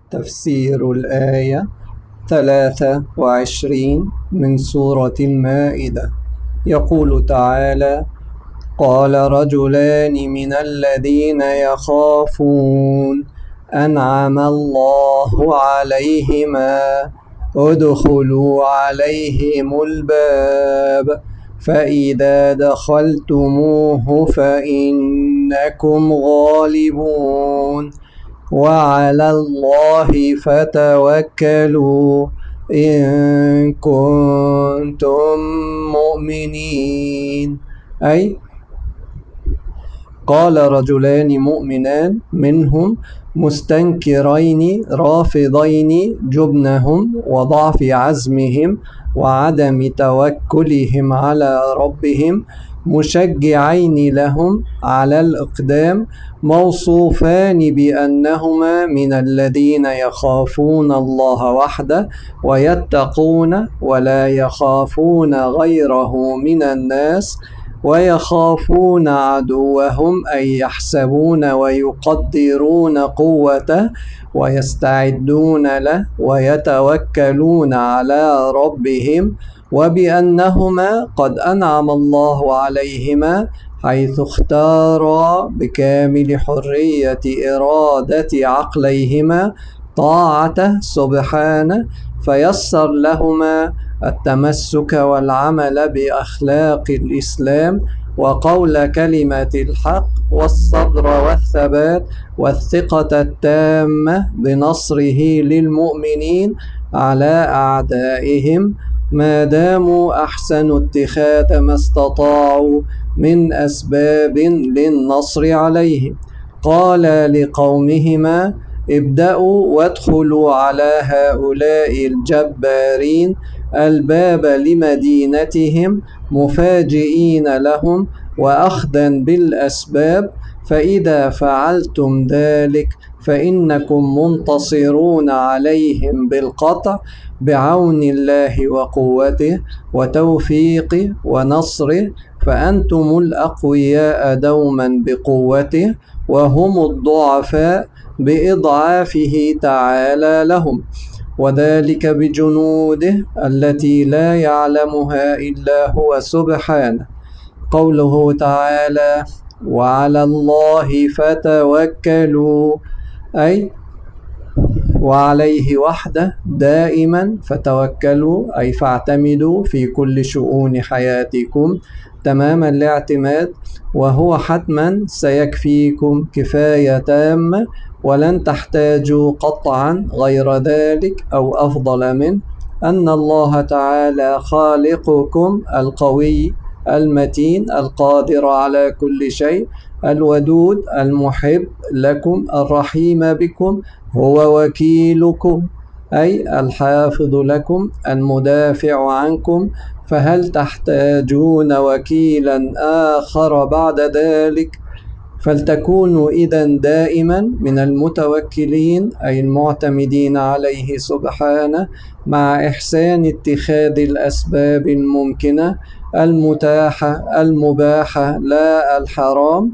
تفسير الآية 23 من سورة المائدة. يقول تعالى: قال رجلان من الذين يخافون أنعم الله عليهما ادخلوا عليهم الباب فإذا دخلتموه فإنكم غالبون وعلى الله فتوكلوا إن كنتم مؤمنين. أي قال رجلان مؤمنان منهم مستنكرين رافضين جبنهم وضعف عزمهم وعدم توكلهم على ربهم مشجعين لهم على الإقدام، موصوفان بأنهما من الذين يخافون الله وحده ويتقون ولا يخافون غيره من الناس، ويخافون عدوهم أي يحسبون ويقدرون قوته ويستعدون له ويتوكلون على ربهم، وبأنهما قد أنعم الله عليهما حيث اختارا بكامل حرية إرادة عقليهما طاعته سبحانه، فيسر لهما التمسك والعمل بأخلاق الإسلام وقول كلمة الحق والصبر والثبات والثقة التامة بنصره للمؤمنين على أعدائهم ما داموا أحسنوا اتخاذ ما استطاعوا من أسباب للنصر عليهم. قال لقومهما: ابدأوا وادخلوا على هؤلاء الجبارين الباب لمدينتهم مفاجئين لهم وأخذا بالأسباب، فإذا فعلتم ذلك فإنكم منتصرون عليهم بالقطع بعون الله وقوته وتوفيقه ونصره، فأنتم الأقوياء دوما بقوته وهم الضعفاء بإضعافه تعالى لهم، وذلك بجنوده التي لا يعلمها إلا هو سبحانه. قوله تعالى: وعلى الله فتوكلوا، أي وعليه وحده دائما فتوكلوا، أي فاعتمدوا في كل شؤون حياتكم تمام الاعتماد، وهو حتما سيكفيكم كفاية تامة ولن تحتاجوا قطعا غير ذلك أو أفضل منه. أن الله تعالى خالقكم القوي المتين القادر على كل شيء الودود المحب لكم الرحيم بكم، هو وكيلكم أي الحافظ لكم المدافع عنكم، فهل تحتاجون وكيلا آخر بعد ذلك؟ فلتكونوا إذن دائما من المتوكلين أي المعتمدين عليه سبحانه، مع إحسان اتخاذ الأسباب الممكنة المتاحة المباحة لا الحرام،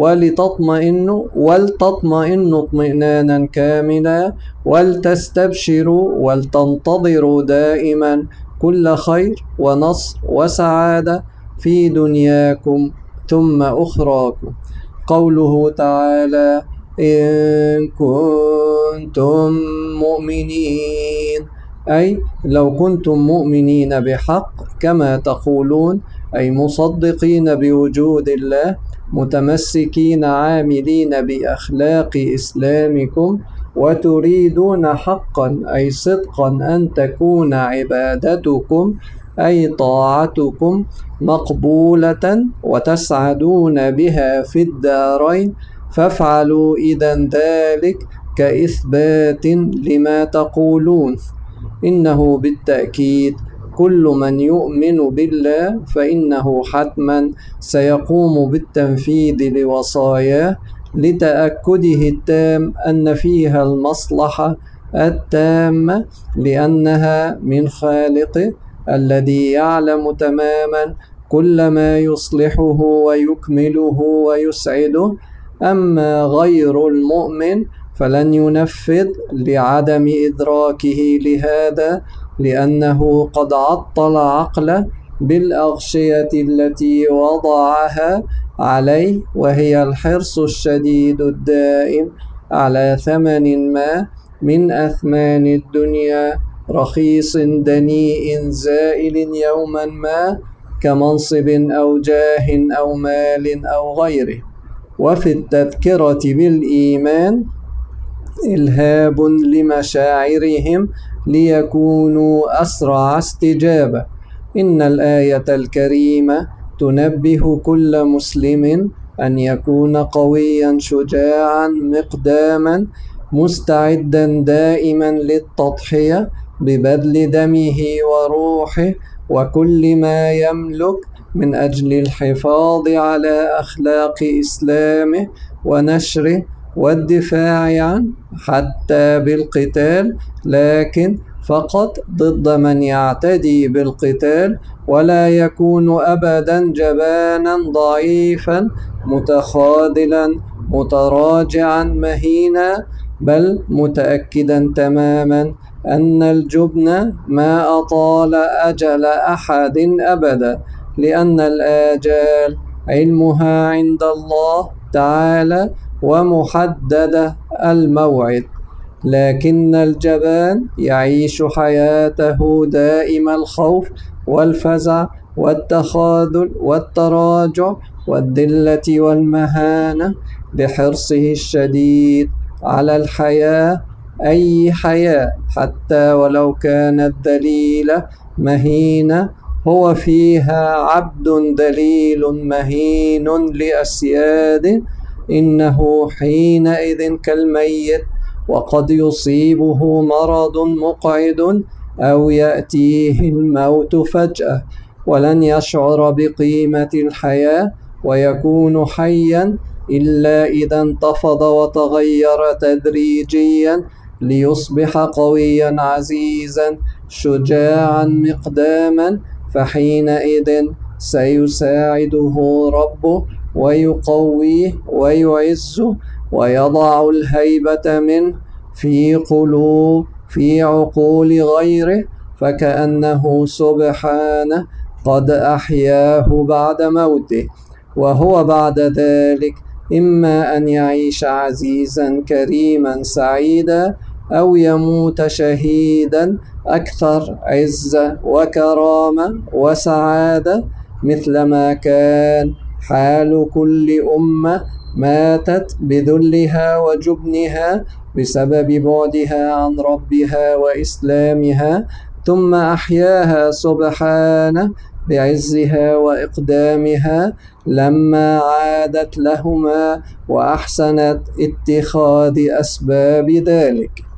ولتطمئنوا اطمئنانا كاملا، ولتستبشروا ولتنتظروا دائما كل خير ونصر وسعادة في دنياكم ثم أخراكم. قوله تعالى: إن كنتم مؤمنين، أي لو كنتم مؤمنين بحق كما تقولون، أي مصدقين بوجود الله متمسكين عاملين بأخلاق إسلامكم، وتريدون حقا أي صدقا أن تكون عبادتكم أي طاعتكم مقبولة وتسعدون بها في الدارين، فافعلوا إذن ذلك كإثبات لما تقولون. إنه بالتأكيد كل من يؤمن بالله فإنه حتما سيقوم بالتنفيذ لوصاياه لتأكده التام أن فيها المصلحة التامة، لأنها من خالقه الذي يعلم تماما كل ما يصلحه ويكمله ويسعده. أما غير المؤمن فلن ينفذ لعدم إدراكه لهذا، لأنه قد عطل عقله بالأغشية التي وضعها عليه، وهي الحرص الشديد الدائم على ثمن ما من أثمان الدنيا، رخيص دنيء زائل يوما ما، كمنصب أو جاه أو مال أو غيره. وفي التذكرة بالإيمان إلهاب لمشاعرهم ليكونوا أسرع استجابة. إن الآية الكريمة تنبه كل مسلم أن يكون قويا شجاعا مقداما، مستعدا دائما للتضحية ببذل دمه وروحه وكل ما يملك من أجل الحفاظ على أخلاق إسلامه ونشره والدفاع عنه، حتى بالقتال، لكن فقط ضد من يعتدي بالقتال، ولا يكون أبدا جبانا ضعيفا متخاذلا متراجعا مهينا، بل متأكدا تماما أن الجبن ما أطال أجل أحد أبدا، لأن الآجال علمها عند الله تعالى ومحدد الموعد. لكن الجبان يعيش حياته دائم الخوف والفزع والتخاذل والتراجع والذلة والمهانة، بحرصه الشديد على الحياة، أي حياة حتى ولو كانت ذليلة مهينة، هو فيها عبد ذليل مهين لأسياده، إنه حينئذ كالميت، وقد يصيبه مرض مقعد أو يأتيه الموت فجأة، ولن يشعر بقيمة الحياة ويكون حيا إلا إذا انتفض وتغير تدريجيا ليصبح قويا عزيزا شجاعا مقداما، فحينئذ سيساعده ربه ويقويه ويعزه ويضع الهيبة منه في عقول غيره، فكأنه سبحانه قد أحياه بعد موته، وهو بعد ذلك إما أن يعيش عزيزا كريما سعيدا، أو يموت شهيدا أكثر عزة وكرامة وسعادة، مثلما كان حال كل أمة ماتت بذلها وجبنها بسبب بعدها عن ربها وإسلامها، ثم أحياها سبحانه بعزها وإقدامها لما عادت لهما وأحسنت اتخاذ أسباب ذلك.